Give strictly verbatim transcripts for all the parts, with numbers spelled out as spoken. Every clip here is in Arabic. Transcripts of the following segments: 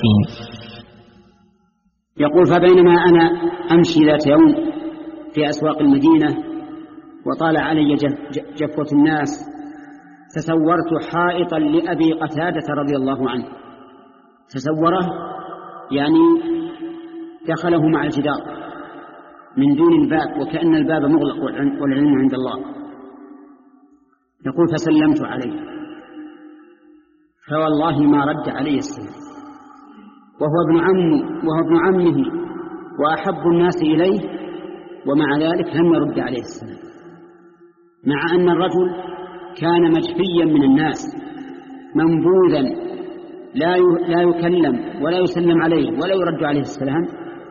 الصالحين. يقول: فبينما أنا أمشي ذات يوم في أسواق المدينة وطال علي جفوة الناس، تصورت حائطا لأبي قتادة رضي الله عنه. تصوره يعني دخله مع الجدار من دون الباب، وكأن الباب مغلق والعلم عند الله. يقول: فسلمت عليه فوالله ما رد عليه السلام، وهو ابن عمه وهو ابن عمه وأحب الناس إليه، ومع ذلك لم يرد عليه السلام، مع أن الرجل كان مجفيا من الناس منبوذا لا يكلم ولا يسلم عليه ولا يرد عليه السلام،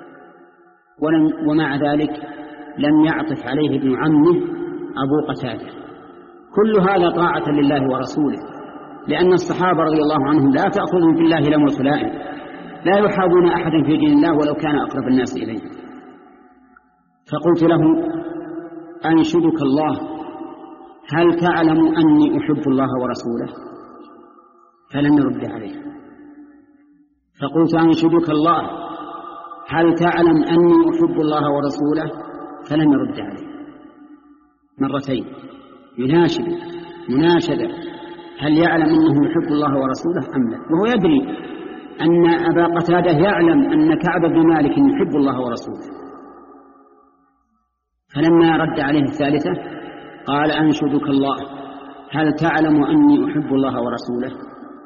ومع ذلك لم يعطف عليه ابن عمه أبو قتادة. كل هذا طاعة لله ورسوله، لأن الصحابة رضي الله عنهم لا تأخذهم في الله لومة لائم، لا يحابون أحدا في دين الله ولو كان أقرب الناس إليه. فقلت له: أنشدك الله، هل تعلم أني أحب الله ورسوله؟ فلم يرد عليه. فقلت: أنشدك الله، هل تعلم أني أحب الله ورسوله؟ فلم يرد عليه. مرتين يناشد مناشدة: هل يعلم أنه يحب الله ورسوله أم لا؟ وهو يدري أن أبا قتادة يعلم أن كعب بن مالك يحب الله ورسوله. فلما رد عليه الثالثة قال: أنشدك الله، هل تعلم أني أحب الله ورسوله؟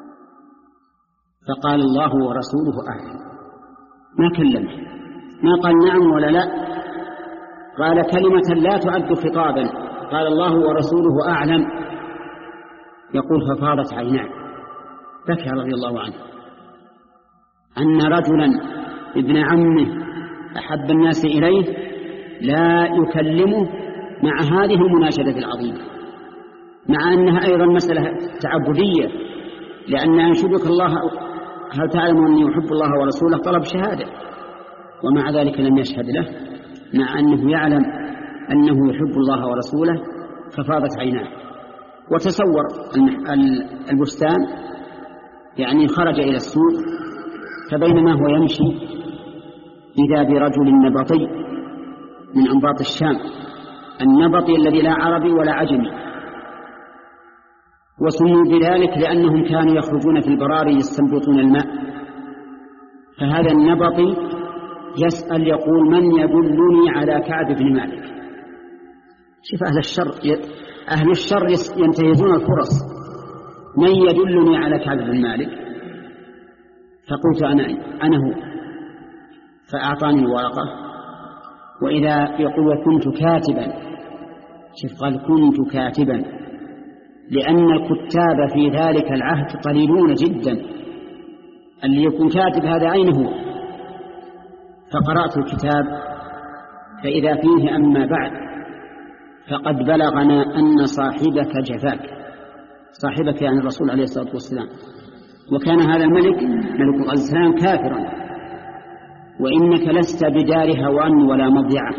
فقال: الله ورسوله أعلم. ما كلمه، ما قال نعم ولا لا، قال كلمة لا تعد خطابا، قال: الله ورسوله أعلم. يقول: ففاضت عيناه، بكى رضي الله عنه أن رجلا ابن عمه أحب الناس إليه لا يكلمه مع هذه المناشدة العظيمة، مع أنها أيضا مسألة تعبدية، لأن أنشدك الله هل تعلم أني يحب الله ورسوله طلب شهادة، ومع ذلك لم يشهد له، مع أنه يعلم أنه يحب الله ورسوله. ففاضت عيناه. وتصور البستان، يعني خرج إلى السوق، فبينما هو يمشي إذا برجل نبطي من أنباط الشام، النبطي الذي لا عربي ولا عجمي، وسموا بذلك لأنهم كانوا يخرجون في البراري يستنبطون الماء. فهذا النبطي يسأل يقول: من يدلني على كعب بن مالك؟ شوف أهل الشر، أهل الشر ينتهزون الفرص. من يدلني على كعب بن مالك؟ فقلت: أنا أنا هو. فأعطاني الورقة، وإذا يقول: وكنت كاتبا. شوف، قال: كنت كاتبا، لأن الكتاب في ذلك العهد قليلون جدا، اللي يكون كاتب هذا أين هو؟ فقرأت الكتاب فإذا فيه: أما بعد فقد بلغنا أن صاحبك جفاك. صاحبك يعني الرسول عليه الصلاة والسلام. وكان هذا الملك ملك غزلان كافرا، وإنك لست بدار هوان ولا مضيعة،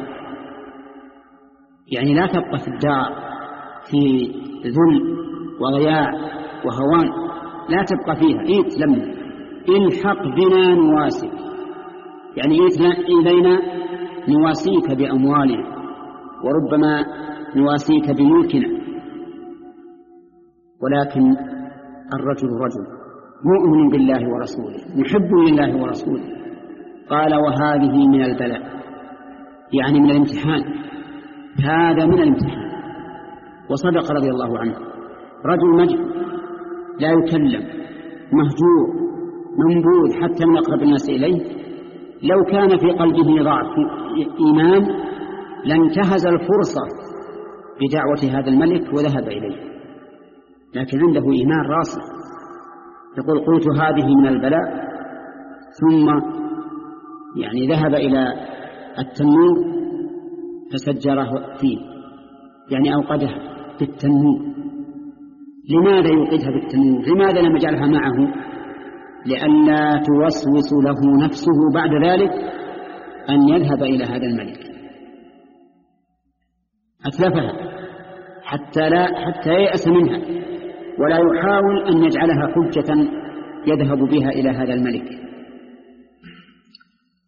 يعني لا تبقى في الدار في ذل وضياع وهوان، لا تبقى فيها. إيت لم الحق بنا نواسك، يعني إيت إلينا نواسيك بأموالنا، وربما نواسيك بملكنا. ولكن الرجل رجل مؤمن بالله ورسوله، محب لله ورسوله. قال: وهذه من البلاء، يعني من الامتحان، هذا من الامتحان. وصدق رضي الله عنه. رجل مجد لا يكلم، مهجور، منبوذ حتى من أقرب الناس إليه، لو كان في قلبه ضعف إيمان لانتهز الفرصة بدعوة هذا الملك وذهب إليه، لكن عنده إيمان راسخ. يقول: قلت هذه من البلاء، ثم يعني ذهب إلى التنور فسجره فيه، يعني أوقدها بالتنور. لماذا يوقدها بالتنور؟ لماذا لم يجعلها معه؟ لئلا توسوس له نفسه بعد ذلك أن يذهب إلى هذا الملك. أتلفها حتى لا حتى ييأس منها، ولا يحاول أن يجعلها حجة يذهب بها إلى هذا الملك.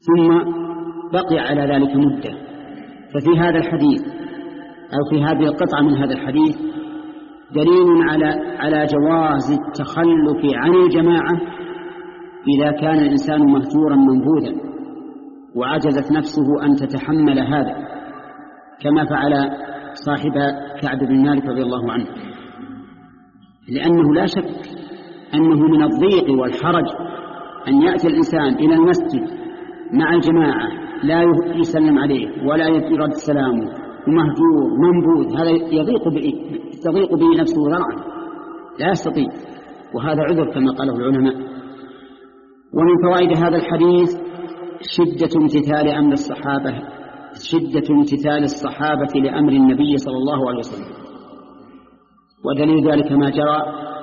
ثم بقي على ذلك مدة. ففي هذا الحديث أو في هذه القطعة من هذا الحديث دليل على على جواز التخلف عن الجماعة إذا كان الإنسان مهجورا منبوذا وعجزت نفسه أن تتحمل هذا، كما فعل صاحب كعب بن مالك رضي الله عنه، لأنه لا شك أنه من الضيق والحرج أن يأتي الإنسان إلى المسجد مع الجماعة لا يسلم عليه ولا يرد سلامه ومهجور منبوذ، هذا يضيق به تضيق به نفسه ذرعا لا يستطيع، وهذا عذر كما قاله العلماء. ومن فوائد هذا الحديث شدة امتثال أمر الصحابة شدة امتثال الصحابة لأمر النبي صلى الله عليه وسلم، ودليل ذلك ما جرى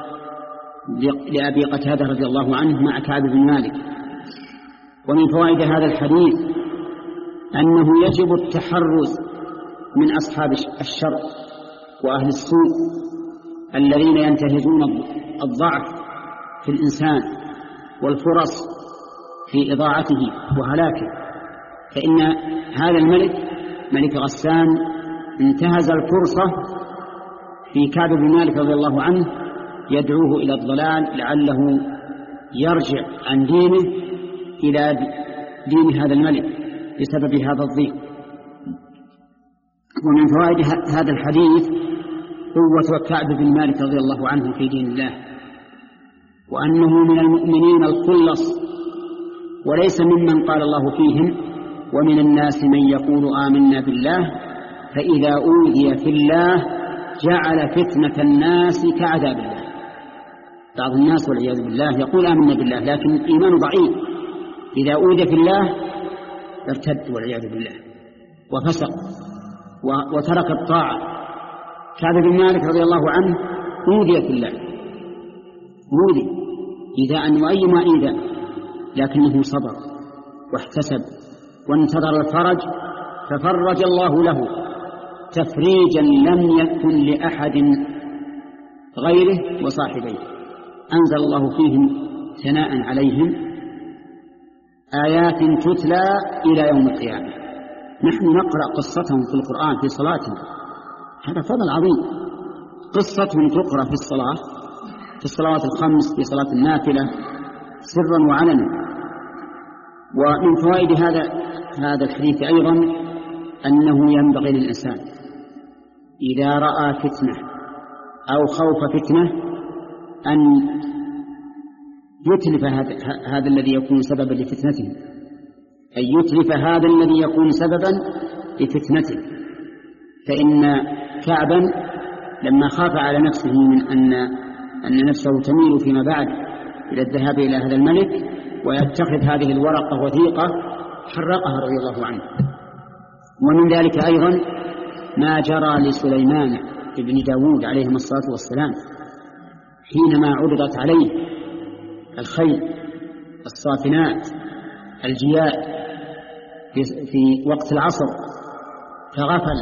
لأبي قتادة رضي الله عنه مع كعب بن مالك. ومن فوائد هذا الحديث أنه يجب التحرز من أصحاب الشر وأهل السوء الذين ينتهزون الضعف في الإنسان والفرص في إضاعته وهلاكه. فإن هذا الملك ملك غسان انتهز الفرصة في كعب بن مالك رضي الله عنه يدعوه إلى الضلال لعله يرجع عن دينه إلى دين هذا الملك بسبب هذا الضيق. ومن فوائد هذا الحديث قوة كعب بن مالك رضي الله عنه في دين الله، وأنه من المؤمنين الخلص وليس ممن قال الله فيهم ومن الناس من يقول آمنا بالله فإذا أوذي في الله جعل فتنة الناس كعذاب الله. بعض الناس والعياذ بالله يقول آمنا بالله لكن إيمانه ضعيف، إذا أوذي في الله ارتد والعياذ بالله وفسق وترك الطاعة. كعب بن مالك رضي الله عنه أوذي في الله، أوذي إيذاء وأيما إيذاء، لكنه صبر واحتسب وانتظر الفرج ففرج الله له تفريجا لم يكن لأحد غيره وصاحبيه. أنزل الله فيهم ثناء عليهم آيات تتلى إلى يوم القيامة. نحن نقرأ قصتهم في القرآن في صلاتنا، هذا فضل عظيم. قصتهم تقرأ في الصلاة في الصلوات الخمس في صلاة النافلة سرا وعلنا. ومن فوائد هذا هذا الحديث أيضا أنه ينبغي للإنسان إذا رأى فتنة أو خوف فتنة أن يتلف هذا, هذا الذي يكون سببا لفتنته، أن يتلف هذا الذي يكون سببا لفتنته. فإن كعبا لما خاف على نفسه من أن, أن نفسه تميل فيما بعد إلى الذهاب إلى هذا الملك ويتخذ هذه الورقة وثيقة حرقها رضي الله عنه. ومن ذلك أيضا ما جرى لسليمان ابن داود عليهم الصلاة والسلام حينما عرضت عليه الخيل الصافنات الجياد في وقت العصر فغفل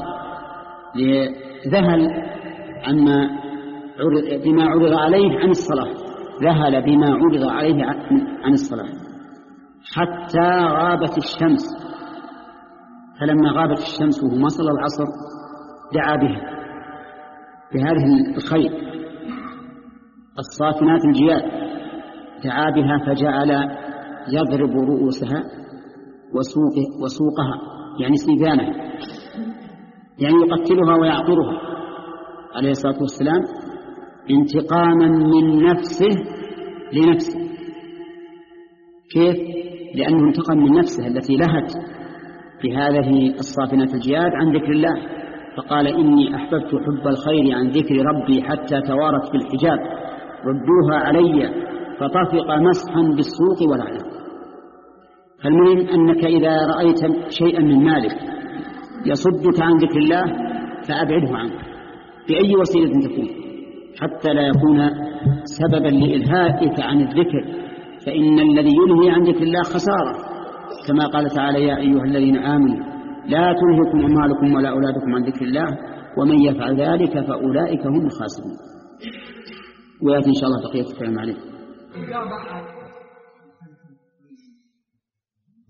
ذهل عما بما عرض عليه عن الصلاة، ذهل بما عرض عليه عن الصلاة حتى غابت الشمس. فلما غابت الشمس وهو صلى العصر دعا بها بهذه الخيل الصافنات الجياد، دعا بها فجعل يضرب رؤوسها وسوق وسوقها يعني سيفانها، يعني يقتلها ويعقرها عليه الصلاة والسلام انتقاما من نفسه لنفسه. كيف؟ لأنه انتقم من نفسه التي لهت بهذه الصافنات الجياد عن ذكر الله، فقال إني أحببت حب الخير عن ذكر ربي حتى توارت في الحجاب ردوها علي فطفق مسحا بالسوق والعنب. فالمهم أنك إذا رأيت شيئا من مالك يصدك عن ذكر الله فأبعده عنك بأي وسيلة تكون حتى لا يكون سببا لإلهائك عن الذكر، فإن الذي ينهي عن ذكر الله خسارة، كما قال تعالى يا أيها الذين آمنوا لا تلهكم أموالكم ولا أولادكم عن ذكر الله ومن يفعل ذلك فأولئك هم الخاسرون. ويأتي إن شاء الله بقية الكلام عليه.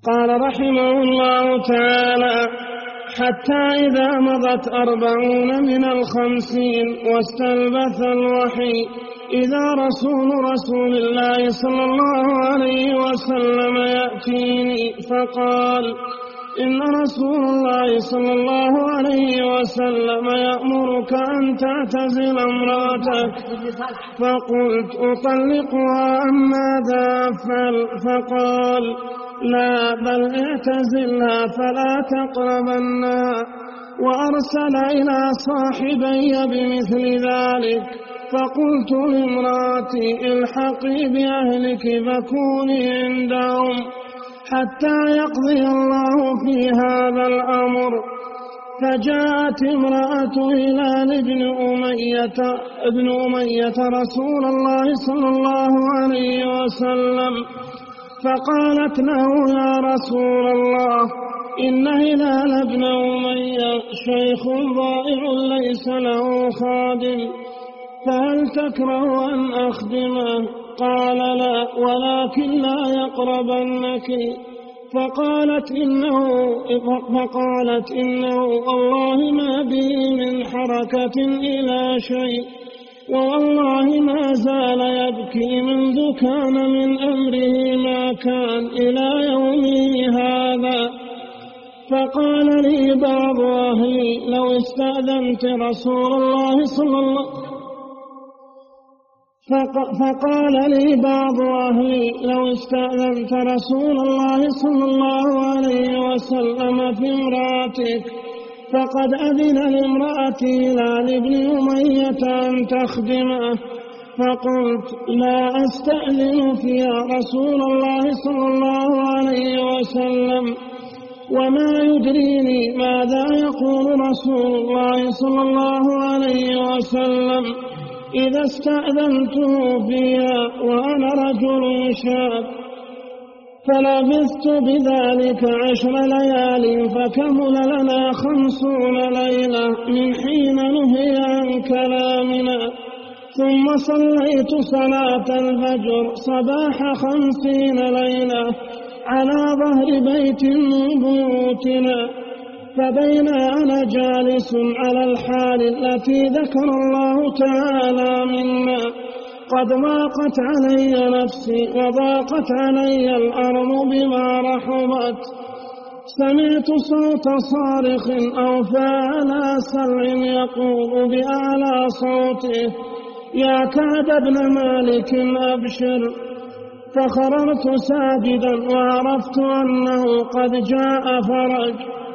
قال رحمه الله تعالى: حتى إذا مضت أربعون من الخمسين واستلبث الوحي إذا رسول رسول الله صلى الله عليه وسلم يأتيني فقال: إن رسول الله صلى الله عليه وسلم يأمرك أن تعتزل امرأتك. فقلت: أطلقها أم ماذا أفعل؟ فقال: لا، بل اعتزلها فلا تقربنها. وأرسل إلى صاحبي بمثل ذلك. فقلت لامرأتي: الحقي بأهلك فكوني عندهم حتى يقضي الله في هذا الأمر. فجاءت امرأة هلال بن أمية ابن أمية رسول الله صلى الله عليه وسلم فقالت له: يا رسول الله، إن هلال بن أمية شيخ ضائع ليس له خادم، فهل تكره أن أخدمه؟ قال: لا، ولكن لا يقربنك. فقالت إنه, فقالت إنه والله ما به من حركة إلى شيء، والله ما زال يبكي منذ كان من أمره ما كان إلى يومه هذا. فقال لي بعض أهلي: لو استأذنت رسول الله صلى الله فقال لي بعض أهلي: لو استأذنت رسول الله صلى الله عليه وسلم في امرأتك فقد أذن لامرأة هلال بن أمية أن تخدمه. فقلت: لا أستأذن فيها رسول الله صلى الله عليه وسلم، وما يدريني ماذا يقول رسول الله صلى الله عليه وسلم إذا استأذنته فيها وأنا رجل شاب. فلبثت بذلك عشر ليال فكمل لنا خمسون ليلة من حين نهي عن كلامنا. ثم صليت صلاة الفجر صباح خمسين ليلة على ظهر بيت من بيوتنا. فبينا أنا جالس على الحال التي ذكر الله تعالى منا قد ضاقت علي نفسي وضاقت علي الأرض بما رحبت، سمعت صوت صارخ أوفى على سرع يقول بأعلى صوته: يا كعب بن مالك أبشر. فخررت ساجدا وعرفت أنه قد جاء فرج.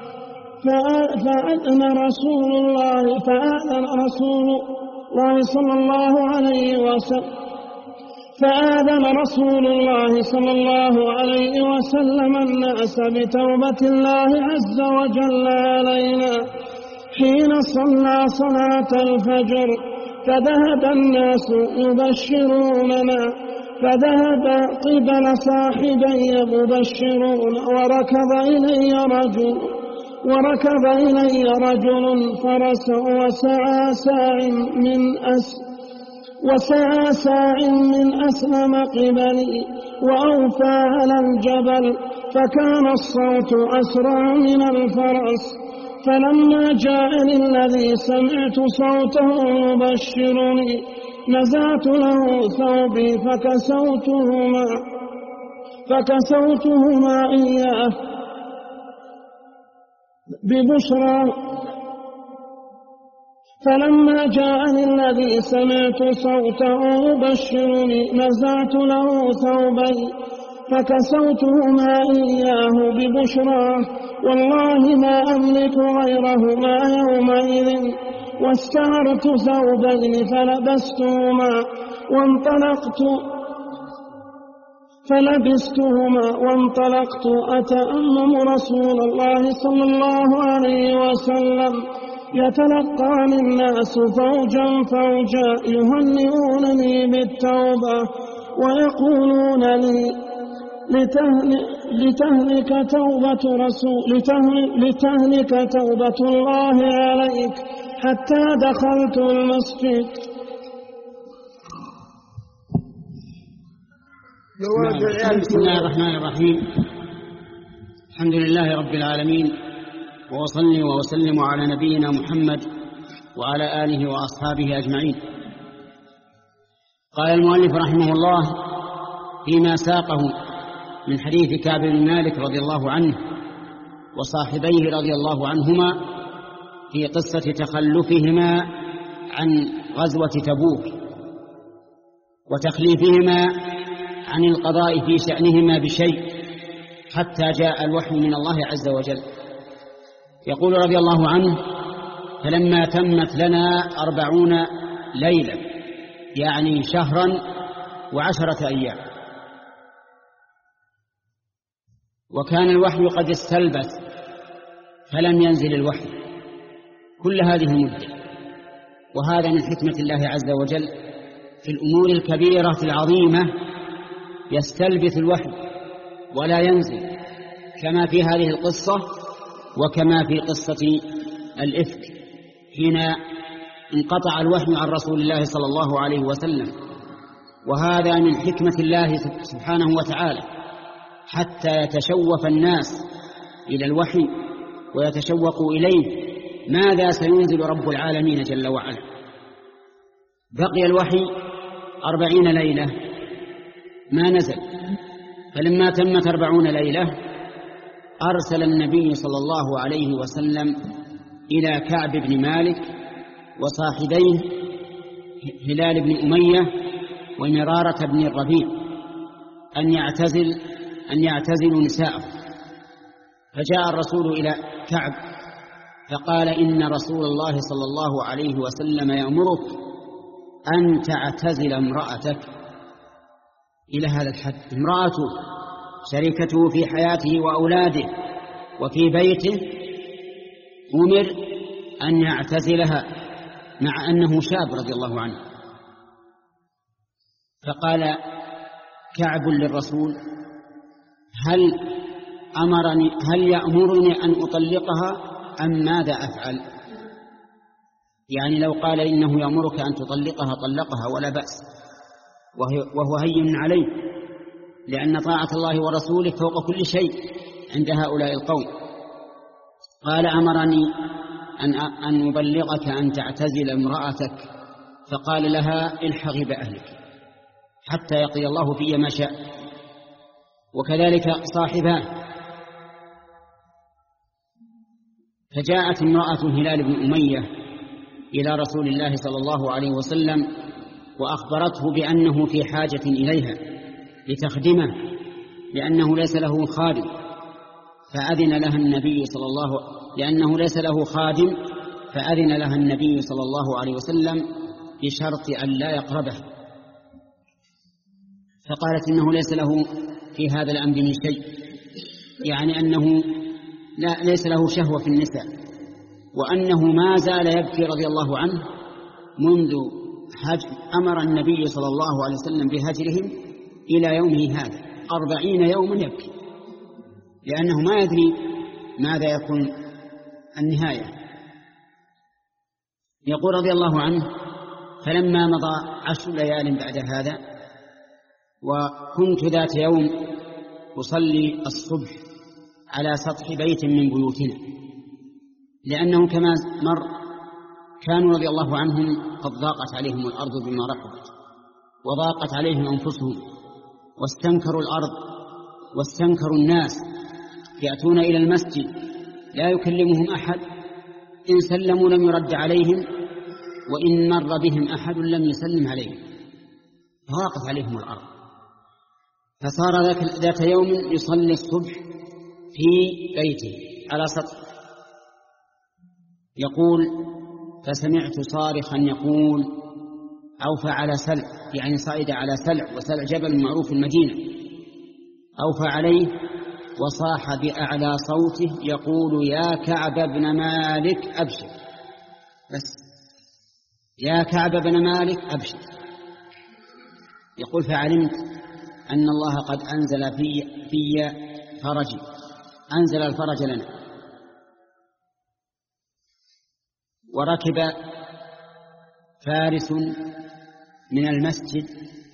فأذن رسول الله فأذن رسول الله صلى الله عليه وسلم فآذن رسول الله صلى الله عليه وسلم الناس بتوبة الله عز وجل علينا حين صلى صلاة الفجر. فذهب الناس يبشروننا، فذهب قبل صاحبي مبشرون، وركض إلي رجل وركب إلي رجل فرس وسعى ساع من أس وسعى ساع من أسلم قبلي وأوفى على الجبل، فكان الصوت أسرع من الفرس. فلما جاءني الذي سمعت صوته يبشرني نزعت له ثوبي فكسوتهما فكسوتهما إياه ببشرى. فلما جاءني الذي سمعت صوته يبشرني نزعت له ثوبي فكسوتهما إياه ببشرى، والله ما أملك غيرهما يومئذ. واستعرت ثوبين فلبستهما وانطلقت فلبستهما وانطلقت أتأمم رسول الله صلى الله عليه وسلم يتلقاني الناس فوجا فوجا يهنئونني بالتوبة ويقولون لي لتهلك توبة رسول لتهلك توبة الله عليك، حتى دخلت المسجد. بسم الله الرحمن الرحيم. الحمد لله رب العالمين، وأصلي وأسلم على نبينا محمد وعلى آله وأصحابه أجمعين. قال المؤلف رحمه الله فيما ساقه من حديث كعب بن مالك رضي الله عنه وصاحبيه رضي الله عنهما في قصة تخلفهما عن غزوة تبوك وتخليفهما عن القضاء في شأنهما بشيء حتى جاء الوحي من الله عز وجل. يقول رضي الله عنه: فلما تمت لنا أربعون ليلة، يعني شهرا وعشرة أيام، وكان الوحي قد استلبث فلم ينزل الوحي كل هذه المدة. وهذا من حكمة الله عز وجل في الأمور الكبيرة العظيمة، يستلبث الوحي ولا ينزل، كما في هذه القصة وكما في قصة الإفك حين انقطع الوحي عن رسول الله صلى الله عليه وسلم. وهذا من حكمة الله سبحانه وتعالى حتى يتشوف الناس إلى الوحي ويتشوقوا إليه ماذا سينزل رب العالمين جل وعلا. بقي الوحي أربعين ليلة ما نزل، فلما تمت أربعون ليلة أرسل النبي صلى الله عليه وسلم إلى كعب بن مالك وصاحبيه هلال بن أمية ومرارة بن الربيع أن يعتزل أن يعتزلوا نساءه. فجاء الرسول إلى كعب فقال: إن رسول الله صلى الله عليه وسلم يأمرك أن تعتزل امرأتك. إلى هذا الحد، امرأته شريكته في حياته وأولاده وفي بيته أمر أن يعتزلها مع أنه شاب رضي الله عنه. فقال كعب للرسول: هل أمرني هل يأمرني أن أطلقها أم ماذا أفعل؟ يعني لو قال إنه يأمرك أن تطلقها طلقها ولا بأس، وهو هين عليه، لأن طاعة الله ورسوله فوق كل شيء عند هؤلاء القوم. قال: أمرني أن أن أبلغك أن تعتزل امرأتك. فقال لها: الحقي بأهلك حتى يقضي الله في ما شاء. وكذلك صاحباه. فجاءت امرأة هلال بن أمية إلى رسول الله صلى الله عليه وسلم وأخبرته بأنه في حاجة إليها لتخدمه، لأنه ليس له خادم. فأذن لها النبي صلى الله لأنه ليس له خادم فأذن لها النبي صلى الله عليه وسلم بشرط أن لا يقربه. فقالت إنه ليس له في هذا الأمر من شيء، يعني أنه لا ليس له شهوة في النساء، وأنه ما زال يبكي رضي الله عنه منذ هجر أمر النبي صلى الله عليه وسلم بهجرهم إلى يومه هذا أربعين يوما يبكي، لأنه ما يدري ماذا يكون النهاية. يقول رضي الله عنه: فلما مضى عشر ليال بعد هذا، وكنت ذات يوم أصلي الصبح على سطح بيت من بيوتنا، لأنه كما مر كانوا رضي الله عنهم قد ضاقت عليهم الأرض بما رحبت، وضاقت عليهم أنفسهم، واستنكروا الأرض واستنكروا الناس، يأتون إلى المسجد لا يكلمهم أحد، إن سلموا لم يرد عليهم، وإن مر بهم أحد لم يسلم عليهم، ضاقت عليهم الأرض. فصار ذات يوم يصلي الصبح في بيته على سطح. يقول: فسمعت صارخا يقول: أوفى على سلع، يعني صعد على سلع، وسلع جبل معروف في المدينة، أوفى عليه وصاح بأعلى صوته يقول: يا كعب بن مالك أبشر. بس يا كعب بن مالك أبشر. يقول: فعلمت أن الله قد أنزل في, في فرجي، أنزل الفرج لنا. وركب فارس من المسجد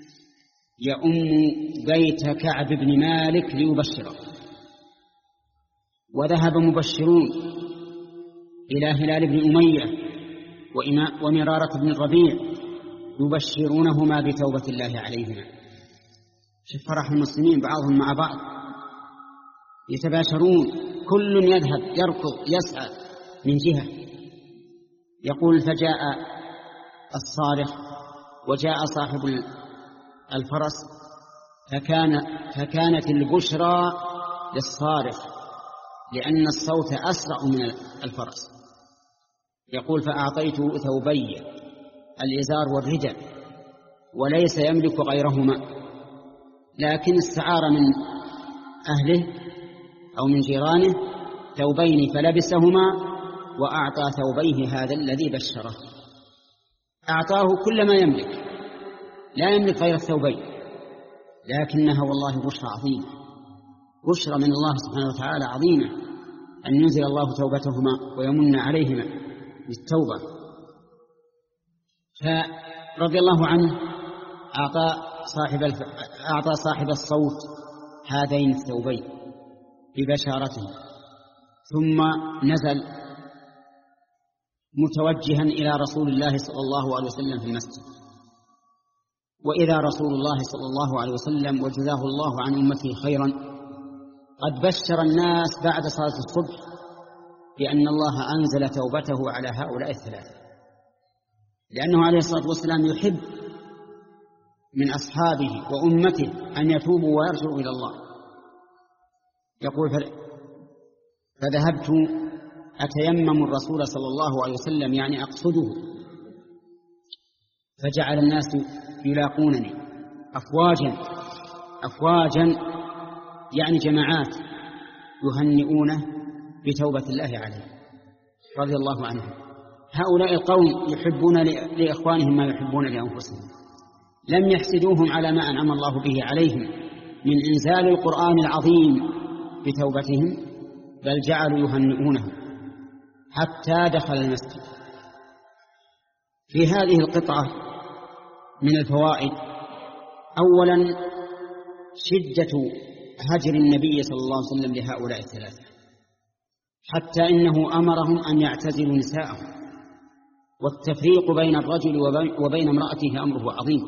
يؤم بيت كعب بن مالك ليبشره. وذهب مبشرون إلى هلال بن أمية ومرارة بن الربيع يبشرونهما بتوبة الله عليهما. شوف فرح المسلمين بعضهم مع بعض يتباشرون، كل يذهب يركض يسعى من جهة. يقول فجاء الصارخ وجاء صاحب الفرس فكان فكانت البشرى للصارخ لأن الصوت أسرع من الفرس. يقول فأعطيت ثوبي الإزار والرداء وليس يملك غيرهما، لكن استعار من أهله أو من جيرانه ثوبين فلبسهما وأعطى ثوبيه هذا الذي بشره، أعطاه كل ما يملك، لا يملك غير الثوبين، لكنها والله بشرى عظيمة، بشرى من الله سبحانه وتعالى عظيمة أن ينزل الله توبتهما ويمن عليهما بالتوبة. فرضي الله عنه أعطى صاحب, الف... أعطى صاحب الصوت هذين الثوبين ببشارته، ثم نزل متوجها إلى رسول الله صلى الله عليه وسلم في المسجد، وإذا رسول الله صلى الله عليه وسلم وجزاه الله عن أمته خيرا قد بشر الناس بعد صلاة الصبح بأن الله أنزل توبته على هؤلاء الثلاثة، لأنه عليه الصلاة والسلام يحب من أصحابه وأمته أن يتوبوا ويرجعوا إلى الله. يقول فذهبت أتيمم الرسول صلى الله عليه وسلم يعني أقصده، فجعل الناس يلاقونني أفواجا أفواجا يعني جماعات يهنئونه بتوبة الله عليه رضي الله عنهم. هؤلاء القوم يحبون لإخوانهم ما يحبون لأنفسهم، لم يحسدوهم على ما أنعم الله به عليهم من إنزال القرآن العظيم بتوبتهم، بل جعلوا يهنئونهم حتى دخل المسجد. في هذه القطعة من الفوائد أولا شدة هجر النبي صلى الله عليه وسلم لهؤلاء الثلاثة، حتى إنه أمرهم أن يعتزلوا نساءهم، والتفريق بين الرجل وبين امرأته أمره عظيم.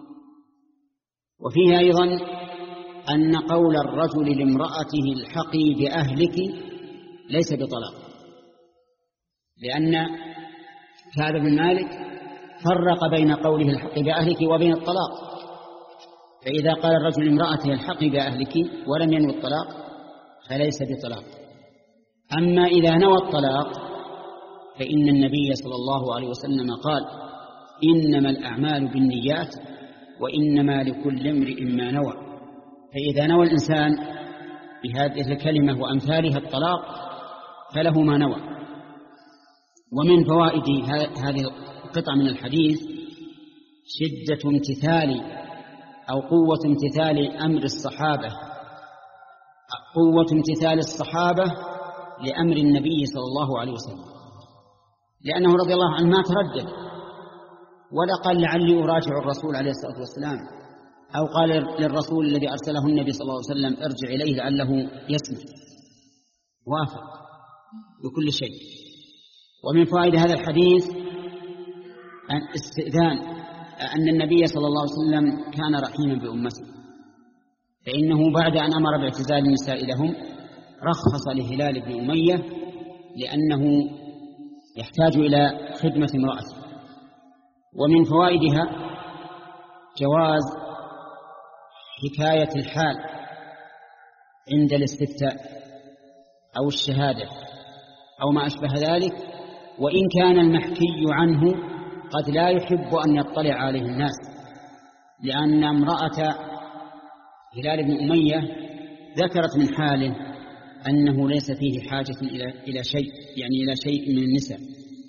وفيه أيضا أن قول الرجل لامرأته الحقي بأهلك ليس بطلاق، لأن كعب بن مالك فرق بين قوله الحقي بأهلك وبين الطلاق، فإذا قال الرجل لامرأته الحقي بأهلك ولم ينوي الطلاق فليس بطلاق. أما إذا نوى الطلاق فإن النبي صلى الله عليه وسلم قال إنما الأعمال بالنيات وإنما لكل امرئ ما نوى، فإذا نوى الإنسان بهذه الكلمة وأمثالها الطلاق فله ما نوى. ومن فوائد هذه القطعة من الحديث شدة امتثال أو قوة امتثال أمر الصحابة، قوة امتثال الصحابة لأمر النبي صلى الله عليه وسلم، لأنه رضي الله عنه ما تردد ولا قال لعلي أراجع الرسول عليه الصلاة والسلام، أو قال للرسول الذي أرسله النبي صلى الله عليه وسلم ارجع إليه لعله يسمع، وافق بكل شيء. ومن فوائد هذا الحديث أن استئذان أن النبي صلى الله عليه وسلم كان رحيما بأمته، فإنه بعد أن أمر باعتزال النساء لهم رخص لهلال بن أمية لأنه يحتاج إلى خدمة امرأته. ومن فوائدها جواز حكاية الحال عند الاستفتاء أو الشهادة أو ما أشبه ذلك، وإن كان المحكي عنه قد لا يحب أن يطلع عليه الناس، لأن امرأة هلال بن أمية ذكرت من حاله أنه ليس فيه حاجة إلى إلى شيء، يعني إلى شيء من النساء.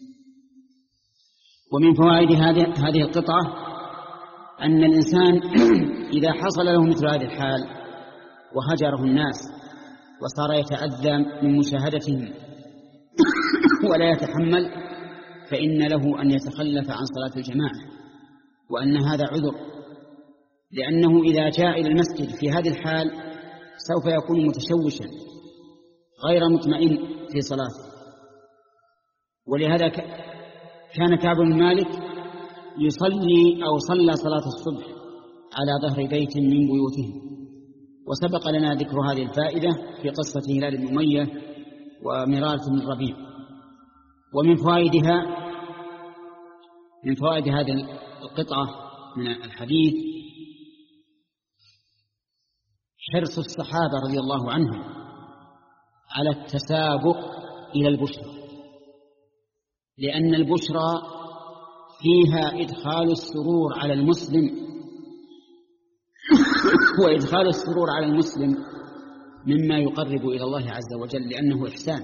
ومن فوائد هذه هذه القطعة أن الإنسان إذا حصل له مثل هذه الحال وهجره الناس وصار يتأذى من مشاهدتهم ولا يتحمل، فإن له أن يتخلف عن صلاة الجماعة، وأن هذا عذر، لأنه إذا جاء إلى المسجد في هذه الحال سوف يكون متشوشا، غير مطمئن في صلاته. ولهذا كان كعب بن مالك يصلي أو صلى صلاة الصبح على ظهر بيت من بيوتهم. وسبق لنا ذكر هذه الفائدة في قصة هلال بن أمية ومرارة بن الربيع. ومن فوائدها من فوائد هذه القطعة من الحديث حرص الصحابة رضي الله عنهم على التسابق إلى البشرى، لأن البشرى فيها إدخال السرور على المسلم، وإدخال السرور على المسلم مما يقرب إلى الله عز وجل، لأنه إحسان،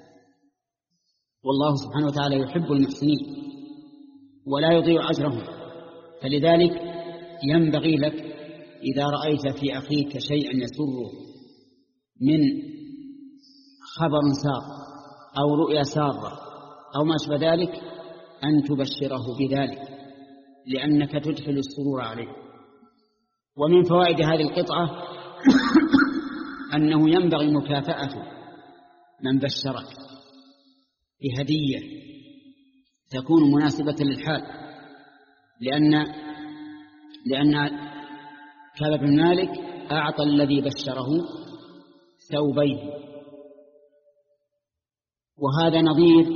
والله سبحانه وتعالى يحب المحسنين ولا يضيع أجرهم. فلذلك ينبغي لك إذا رأيت في أخيك شيئا يسره من خبر سار أو رؤيا سارة أو ما أشبه ذلك أن تبشره بذلك، لأنك تدخل السرور عليه. ومن فوائد هذه القطعة أنه ينبغي مكافأة من بشرك بهدية تكون مناسبة للحال، لأن لأن كعب بن مالك أعطى الذي بشره ثوبيه، وهذا نظير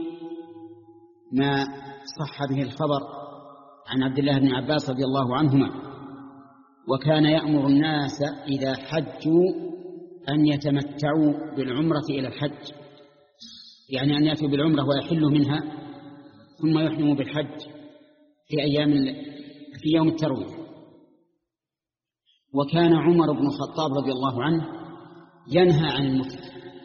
ما صح به الخبر عن عبد الله بن عباس رضي الله عنهما، وكان يأمر الناس إذا حجوا أن يتمتعوا بالعمرة إلى الحج، يعني أن يأتوا بالعمرة ويحلوا منها ثم يحرموا بالحج في أيام في يوم التروية. وكان عمر بن الخطاب رضي الله عنه ينهى عن المتعة،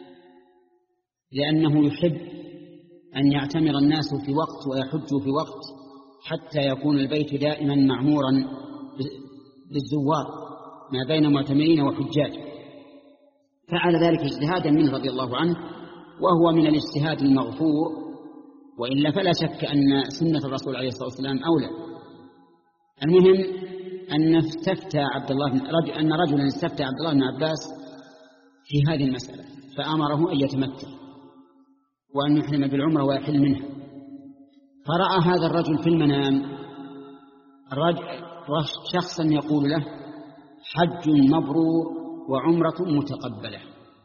لأنه يحب أن يعتمر الناس في وقت ويحجوا في وقت حتى يكون البيت دائما معمورا بالزوار ما بين معتمرين وحجاج. فعل ذلك اجتهادا منه رضي الله عنه، وهو من الاجتهاد المغفور، وإلا فلا شك أن سنة الرسول عليه الصلاة والسلام أولى. المهم أن استفتى عبد الله بن رجل أن رجلا استفتى عبد الله بن عباس في هذه المسألة، فأمره أن يتمتع وأن يحرم بالعمرة ويحل منها. فرأى هذا الرجل في المنام الرجل شخصا يقول له حج مبرور وعمرة متقبلة،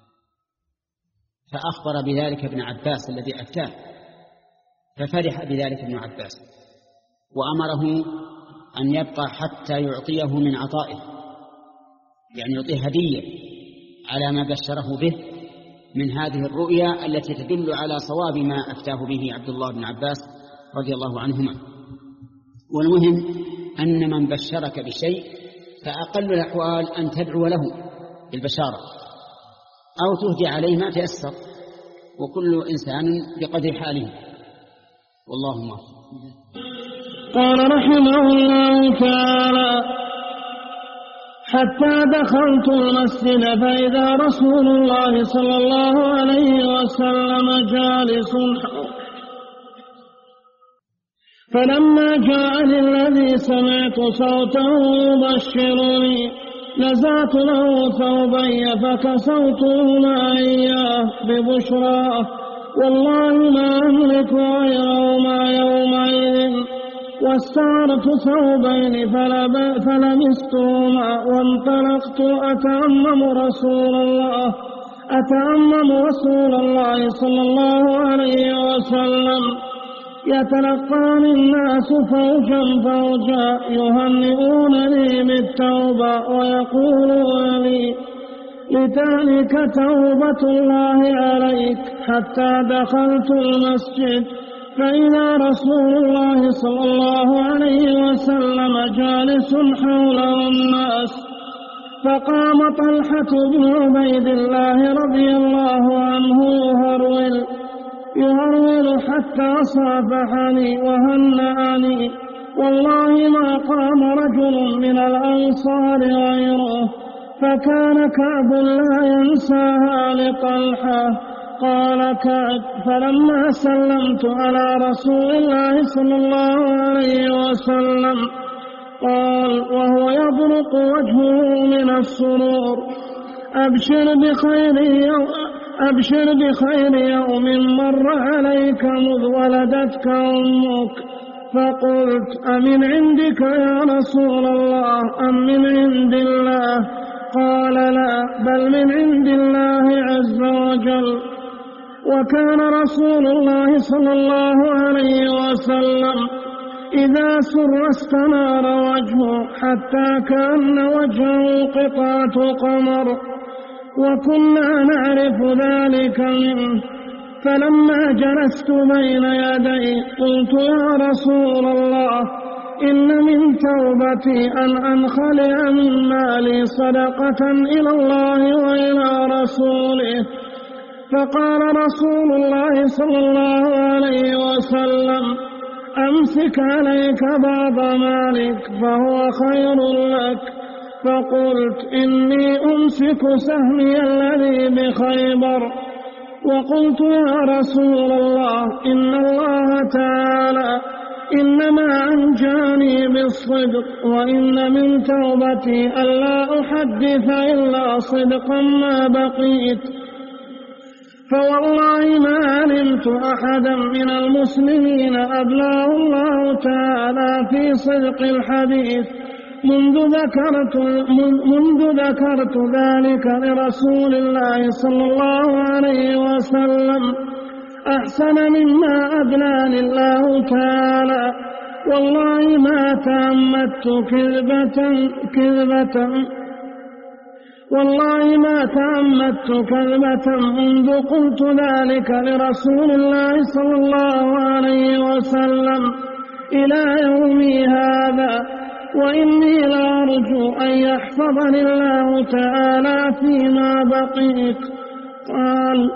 فأخبر بذلك ابن عباس الذي أفتاه، ففرح بذلك ابن عباس وأمره أن يبقى حتى يعطيه من عطائه، يعني يعطيه هدية على ما بشره به من هذه الرؤيا التي تدل على صواب ما أفتاه به عبد الله بن عباس رضي الله عنهما. والمهم أن من بشرك بشيء فأقل الأحوال أن تدعو له بالبشارة أو تهدي عليه ما تيسر، وكل إنسان بقدر حاله، والله موفق. قال رحمه الله تعالى: حتى دخلت المسجد فإذا رسول الله صلى الله عليه وسلم جالس، فلما جاءني الذي سمعت صوته يبشرني نزعت له ثوبي فكسوتهما إياه ببشراه، والله ما أملك غيرهما يومئذ، واستعرت ثوبين فلمستهما وانطلقت أتأمم رسول الله أتأمم رسول الله صلى الله عليه وسلم، يتلقاني الناس فوجا فوجا يهنئونني بالتوبة ويقولون لي لتهلك توبة الله عليك، حتى دخلت المسجد فإذا رسول الله صلى الله عليه وسلم جالس حوله الناس، فقام طلحة بن عبيد الله رضي الله عنه يهرول يهرول حتى صافحني وهنأني، والله ما قام رجل من الأنصار غيره، فكان كعب لا ينساها لطلحة. قال كعب: فلما سلمت على رسول الله صلى الله عليه وسلم قال وهو يبرق وجهه من السرور: أبشر بخير يوم أبشر بخير يوم مر عليك مذ ولدتك أمك. فقلت أمن عندك يا رسول الله أم من عند الله؟ قال لا، بل من عند الله عز وجل. وكان رسول الله صلى الله عليه وسلم إذا سر استنار وجهه حتى كأن وجهه قطعة قمر، وكنا نعرف ذلك منه. فلما جلست بين يدي قلت يا رسول الله إن من توبتي أن أنخلع من مالي صدقة إلى الله وإلى رسوله. فقال رسول الله صلى الله عليه وسلم أمسك عليك بعض مالك فهو خير لك. فقلت إني أمسك سهمي الذي بخيبر. وقلت يا رسول الله إن الله تعالى إنما أنجاني بالصدق، وإن من توبتي ألا أحدث إلا صدقا ما بقيت. فوالله ما علمت أحدا من المسلمين أبلاه الله تعالى في صدق الحديث منذ ذكرت, منذ ذكرت ذلك لرسول الله صلى الله عليه وسلم أحسن مما أبلاني الله تعالى. والله ما تأمدت كذبة كذبة والله ما تأمدت كذبة منذ قلت ذلك لرسول الله صلى الله عليه وسلم إلى يومي هذا، وإني لأرجو أن يحفظني الله تعالى فيما بقيت. قال: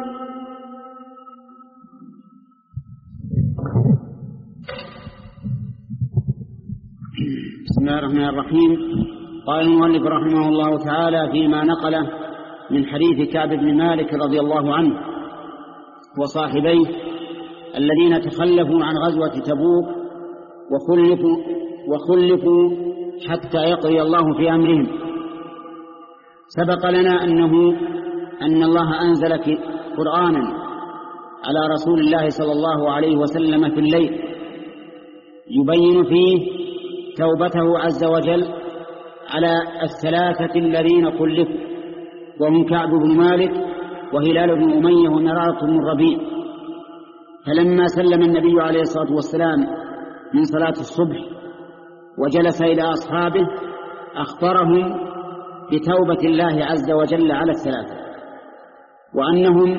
بسم الله الرحمن الرحيم. قال المؤلف رحمه الله تعالى فيما نقله من حديث كعب بن مالك رضي الله عنه وصاحبيه الذين تخلفوا عن غزوة تبوك وخلفوا, وخلفوا حتى يقضي الله في أمرهم. سبق لنا أنه أن الله أنزل قرآنا على رسول الله صلى الله عليه وسلم في الليل يبين فيه توبته عز وجل على الثلاثة الذين خلفوا، وهم كعب بن مالك وهلال بن أمية ومرارة بن الربيع. فلما سلم النبي عليه الصلاة والسلام من صلاة الصبح وجلس إلى أصحابه أخبرهم بتوبة الله عز وجل على الثلاثة، وأنهم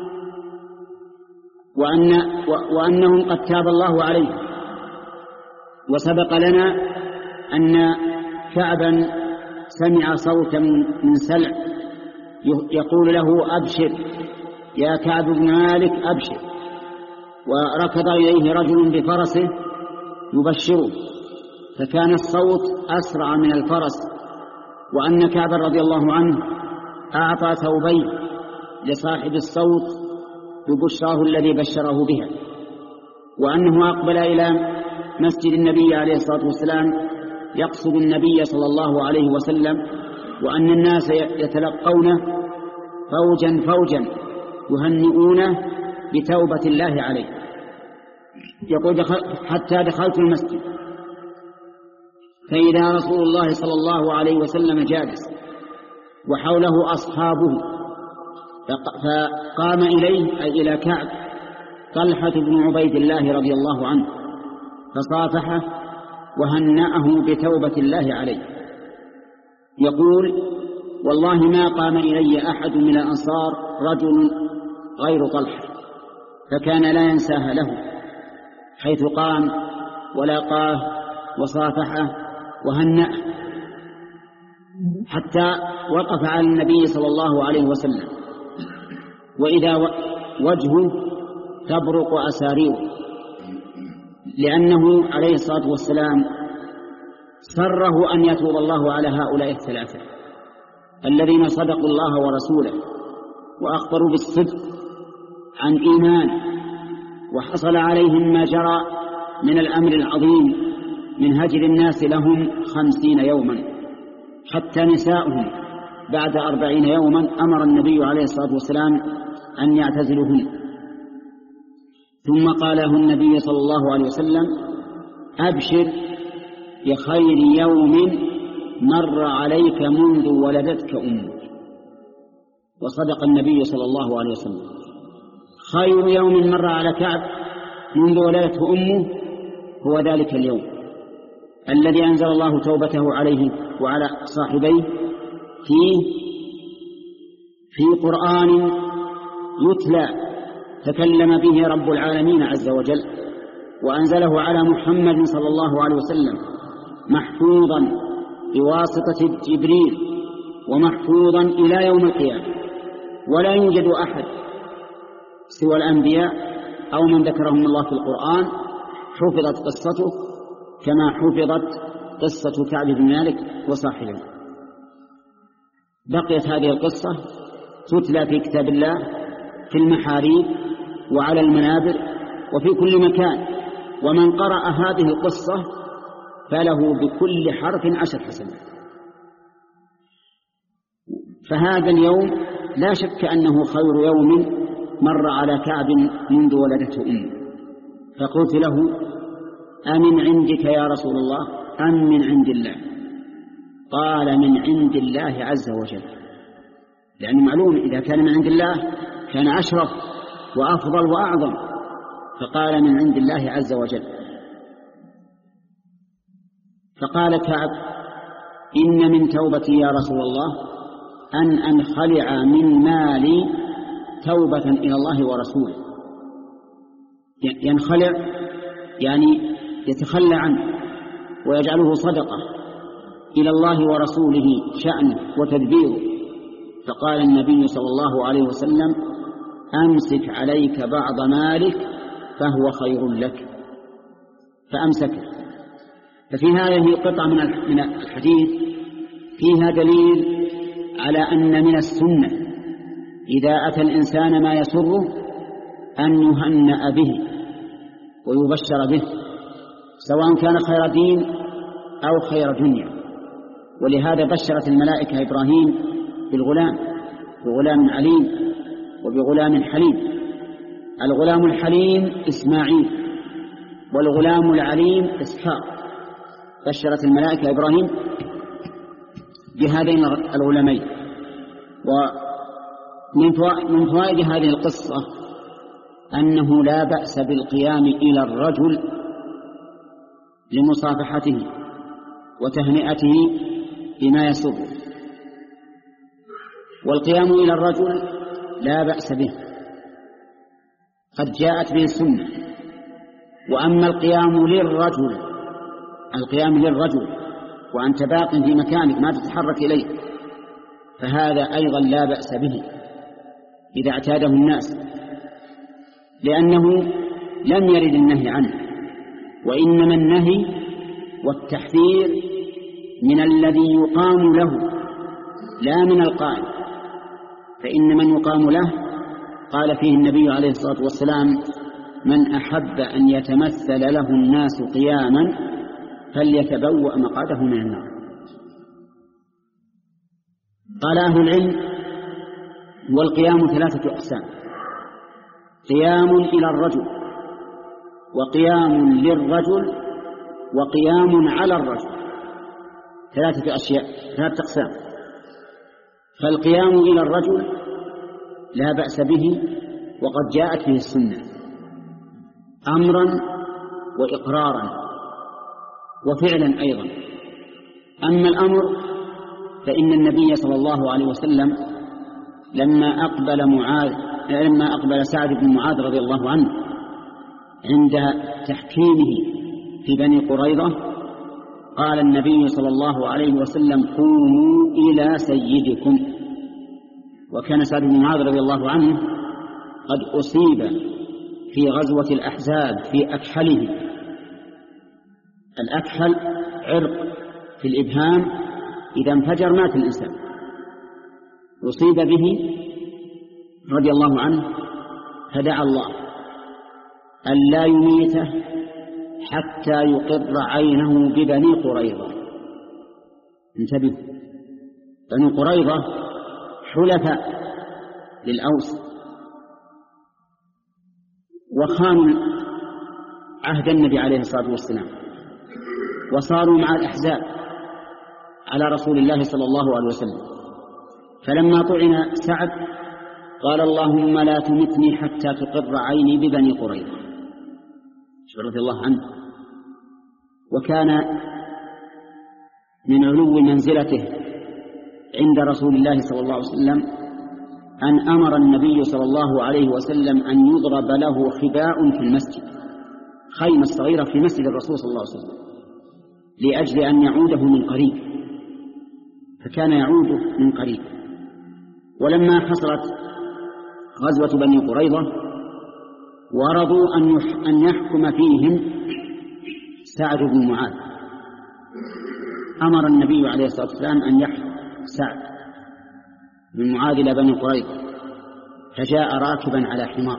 وأن وأنهم قد تاب الله عليهم. وسبق لنا أن كعبا سمع صوتا من سلع يقول له: أبشر يا كعب بن مالك أبشر. وركض إليه رجل بفرسه يبشره، فكان الصوت أسرع من الفرس، وأن كعب رضي الله عنه أعطى ثوبين لصاحب الصوت ببشراه الذي بشره بها، وأنه أقبل إلى مسجد النبي عليه الصلاة والسلام يقصد النبي صلى الله عليه وسلم، وأن الناس يتلقونه فوجا فوجا يهنئونه بتوبة الله عليه. يقول: دخل حتى دخلت المسجد فإذا رسول الله صلى الله عليه وسلم جالس وحوله أصحابه، فقام إليه أي إلى كعب طلحة بن عبيد الله رضي الله عنه فصافحه وهنأه بتوبة الله عليه. يقول: والله ما قام إلي أحد من الأنصار رجل غير طلحة، فكان لا ينساها له، حيث قام ولاقاه وصافحه وهنأه، حتى وقف على النبي صلى الله عليه وسلم وإذا وجهه تبرق أساريره، لأنه عليه الصلاة والسلام سره أن يتوب الله على هؤلاء الثلاثة الذين صدقوا الله ورسوله وأخبروا بالصدق عن إيمان، وحصل عليهم ما جرى من الأمر العظيم من هجر الناس لهم خمسين يوما، حتى نساؤهم بعد أربعين يوما أمر النبي عليه الصلاة والسلام أن يعتزلهن. ثم قال له النبي صلى الله عليه وسلم: أبشر بخير يوم مر عليك منذ ولدتك أمك. وصدق النبي صلى الله عليه وسلم، خير يوم مر على كعب منذ ولدته أمه هو ذلك اليوم الذي أنزل الله توبته عليه وعلى صاحبيه فيه في قرآن يتلى تكلم به رب العالمين عز وجل، وأنزله على محمد صلى الله عليه وسلم محفوظا بواسطة جبريل ومحفوظا إلى يوم القيامة، ولا يوجد أحد سوى الأنبياء أو من ذكرهم الله في القرآن حفظت قصته كما حفظت قصة كعب بن مالك وصاحبه. بقيت هذه القصة تتلى في كتاب الله في المحاريب وعلى المنابر وفي كل مكان، ومن قرأ هذه القصة فله بكل حرف عشر حسنات. فهذا اليوم لا شك أنه خير يوم مر على كعب منذ ولدته أمه. فقلت له: أمن عندك يا رسول الله أم من عند الله؟ قال: من عند الله عز وجل، لأن معلوم إذا كان من عند الله كان أشرف وأفضل وأعظم، فقال: من عند الله عز وجل. فقال كعب: إن من توبتي يا رسول الله أن أنخلع من مالي توبة إلى الله ورسوله. ينخلع يعني يتخلى عنه ويجعله صدقة إلى الله ورسوله شأنه وتدبيره. فقال النبي صلى الله عليه وسلم: أمسك عليك بعض مالك فهو خير لك. فأمسك. ففي هذه قطعة من الحديث فيها دليل على أن من السنة إذا أتى الإنسان ما يسره أن يهنأ به ويبشر به، سواء كان خير دين أو خير دنيا. ولهذا بشرت الملائكة إبراهيم بالغلام، بغلام عليم وبغلام حليم. الغلام الحليم إسماعيل والغلام العليم إسحاق. بشرت الملائكة إبراهيم بهذين الغلامين. ومن فوائد هذه القصة أنه لا بأس بالقيام إلى الرجل لمصافحته وتهنئته بما يسره. والقيام إلى الرجل لا بأس به، قد جاءت به السنة. وأما القيام للرجل القيام للرجل وأنت باق في مكانك ما تتحرك إليه، فهذا أيضا لا بأس به إذا اعتاده الناس، لأنه لم يرد النهي عنه، وإنما النهي والتحذير من الذي يقام له لا من القائم. فإن من يقام له قال فيه النبي عليه الصلاة والسلام: من أحب أن يتمثل له الناس قياما فليتبوأ مقعده من النار. قال أهل العلم: والقيام ثلاثة أقسام: قيام إلى الرجل، وقيام للرجل، وقيام على الرجل. ثلاثة أشياء، ثلاثة أقسام. فالقيام إلى الرجل لا بأس به، وقد جاءت به السنة أمرا وإقرارا وفعلا أيضا. أما الأمر فإن النبي صلى الله عليه وسلم لما أقبل معاذ لما أقبل سعد بن معاذ رضي الله عنه عند تحكيمه في بني قريظة، قال النبي صلى الله عليه وسلم: قوموا إلى سيدكم. وكان سعد بن معاذ رضي الله عنه قد أصيب في غزوة الأحزاب في أكحله. الأكحل عرق في الإبهام إذا انفجر مات الإنسان. أصيب به رضي الله عنه، فدعا الله أن لا يميته حتى يقر عينه ببني قريظة. انتبهوا، بني قريظة حلفاء للأوس وخانوا عهد النبي عليه الصلاة والسلام وصاروا مع الأحزاب على رسول الله صلى الله عليه وسلم. فلما طعن سعد قال اللهم لا تمتني حتى تقر عيني ببني قريظة رضي الله عنه. وكان من علو منزلته عند رسول الله صلى الله عليه وسلم أن أمر النبي صلى الله عليه وسلم أن يضرب له خباء في المسجد، خيمة صغيرة في مسجد الرسول صلى الله عليه وسلم، لأجل أن يعوده من قريب، فكان يعوده من قريب. ولما حصلت غزوة بني قريظة ورضوا أن يحكم فيهم سعد بن معاذ، أمر النبي عليه الصلاة والسلام أن يحكم سعد بن معاذ إلى بني قريظة، فجاء راكبا على حمار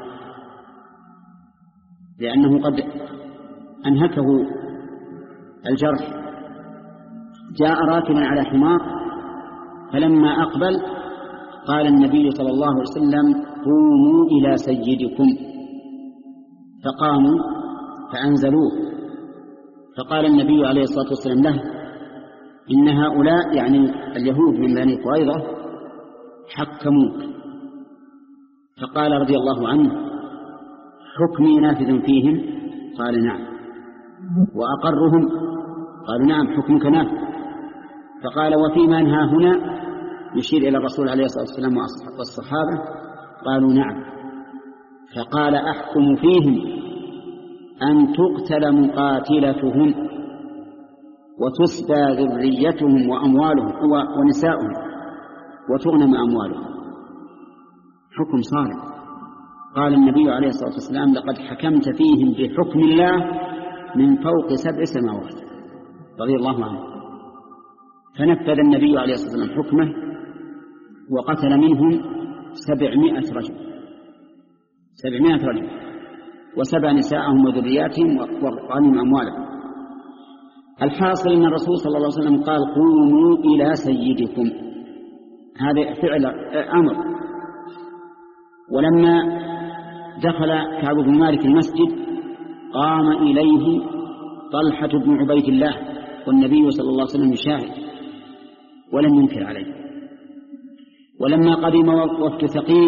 لأنه قد أنهكه الجرح، جاء راكبا على حمار. فلما أقبل قال النبي صلى الله عليه وسلم قوموا إلى سيدكم، فقاموا فأنزلوه. فقال النبي عليه الصلاة والسلام له إن هؤلاء يعني اليهود من بني قريظة حكموك. فقال رضي الله عنه حكمي نافذ فيهم؟ قال نعم. وأقرهم؟ قالوا نعم حكمك نافذ. فقال وفيما انهى هنا يشير إلى الرسول عليه الصلاة والسلام والصحابة، قالوا نعم. فقال أحكم فيهم أن تقتل مقاتلتهم وتسبى ذريتهم وأموالهم ونساؤهم وتغنم أموالهم. حكم صارم. قال النبي عليه الصلاة والسلام لقد حكمت فيهم بحكم الله من فوق سبع سماوات رضي الله عنه. فنفذ النبي عليه الصلاة والسلام حكمه وقتل منهم سبعمائة رجل سبعمائة رجل وسبع نساءهم وذرياتهم وغنم أموالهم. الحاصل أن الرسول صلى الله عليه وسلم قال قوموا إلى سيدكم، هذا فعل أمر. ولما دخل كعب بن مالك المسجد قام إليه طلحة بن عبيد الله والنبي صلى الله عليه وسلم يشاهد ولم ينكر عليه. ولما قدم وفد ثقيف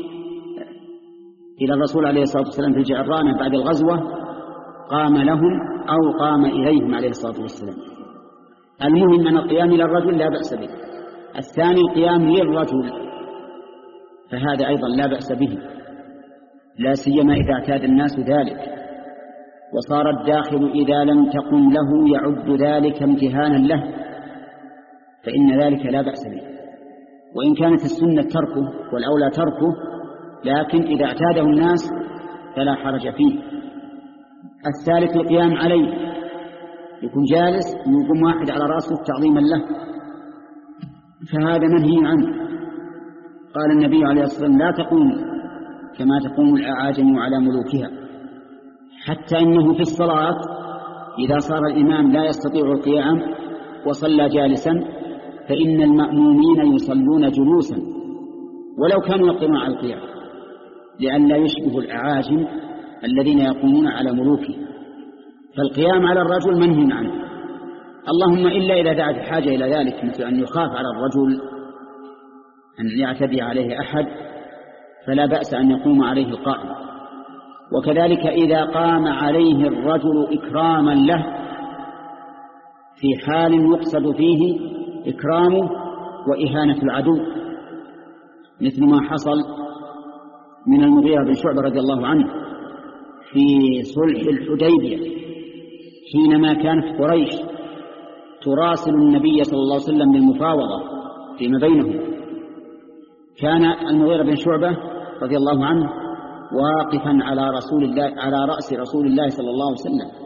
إلى الرسول عليه الصلاة والسلام في الجعرانة بعد الغزوة قام لهم أو قام إليهم عليه الصلاة والسلام. المهم أن القيام إلى الرجل لا بأس به، الثاني القيام للرجل فهذا أيضا لا بأس به، لا سيما إذا اعتاد الناس ذلك وصار الداخل إذا لم تقم له يعد ذلك امتهانا له فإن ذلك لا بأس به، وإن كانت السنة تركه والأولى تركه، لكن إذا اعتاده الناس فلا حرج فيه. الثالث القيام عليه، يكون جالس يقوم واحد على رأسه تعظيما له، فهذا منهي عنه. قال النبي عليه الصلاة والسلام لا تقوم كما تقوم الأعاجم على ملوكها، حتى إنه في الصلاة إذا صار الإمام لا يستطيع القيام وصلى جالسا فإن المأمومين يصلون جلوسا ولو كانوا يقدرون على القيام، لأن لا يشبه الأعاجم الذين يقومون على ملوكه. فالقيام على الرجل منهي عنه، اللهم إلا إذا دعت الحاجة إلى ذلك، مثل أن يخاف على الرجل أن يعتدي عليه أحد فلا بأس أن يقوم عليه القائم. وكذلك إذا قام عليه الرجل إكراما له في حال يقصد فيه إكرامه وإهانة العدو، مثل ما حصل من المغيرة بن شعبة رضي الله عنه في صلح الحديبية حينما كانت قريش تراسل النبي صلى الله عليه وسلم للمفاوضة فيما بينهم. كان المغيرة بن شعبة رضي الله عنه واقفا على رسول الله على رأس رسول الله صلى الله عليه وسلم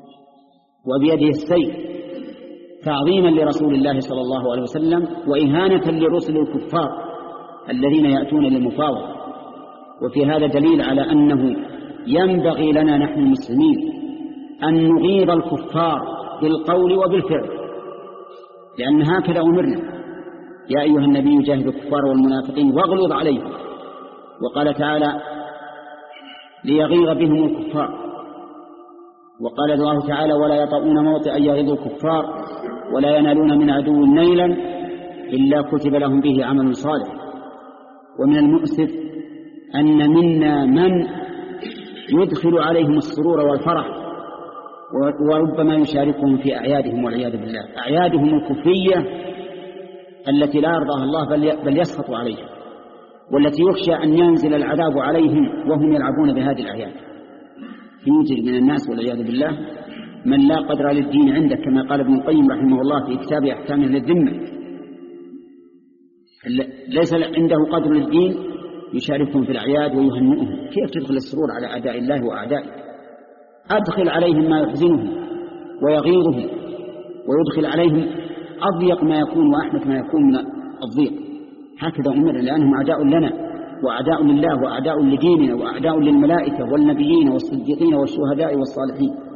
وبيده السيف تعظيما لرسول الله صلى الله عليه وسلم وإهانة لرسل الكفار الذين يأتون للمفاوضة. وفي هذا دليل على أنه ينبغي لنا نحن المسلمين أن نغيظ الكفار بالقول وبالفعل، لأن هكذا أمرنا يا أيها النبي جاهد الكفار والمنافقين واغلظ عليهم. وقال تعالى ليغيظ بهم الكفار. وقال الله تعالى: ولا يطؤون موطئا يغيظ الكفار ولا ينالون من عدو نيلا إلا كتب لهم به عمل صالح. ومن المؤسف أن منا من يدخل عليهم السرور والفرح وربما يشاركهم في أعيادهم والعياذ بالله، أعيادهم الكفرية التي لا يرضاها الله بل يسخط عليها، والتي يخشى أن ينزل العذاب عليهم وهم يلعبون بهذه الأعياد. يوجد من الناس والعياذ بالله من لا قدر للدين عنده، كما قال ابن القيم رحمه الله في كتاب أحكام للذمة: ليس عنده قدر للدين يشاركهم في الأعياد ويهنئهم. كيف تدخل السرور على أعداء الله وأعدائه؟ أدخل عليهم ما يحزنهم ويغيظهم، ويدخل عليهم أضيق ما يكون وأحمق ما يكون من الضيق. هكذا أمرنا، لأنهم أعداء لنا وأعداء لله وأعداء لديننا وأعداء للملائكة والنبيين والصديقين والشهداء والصالحين.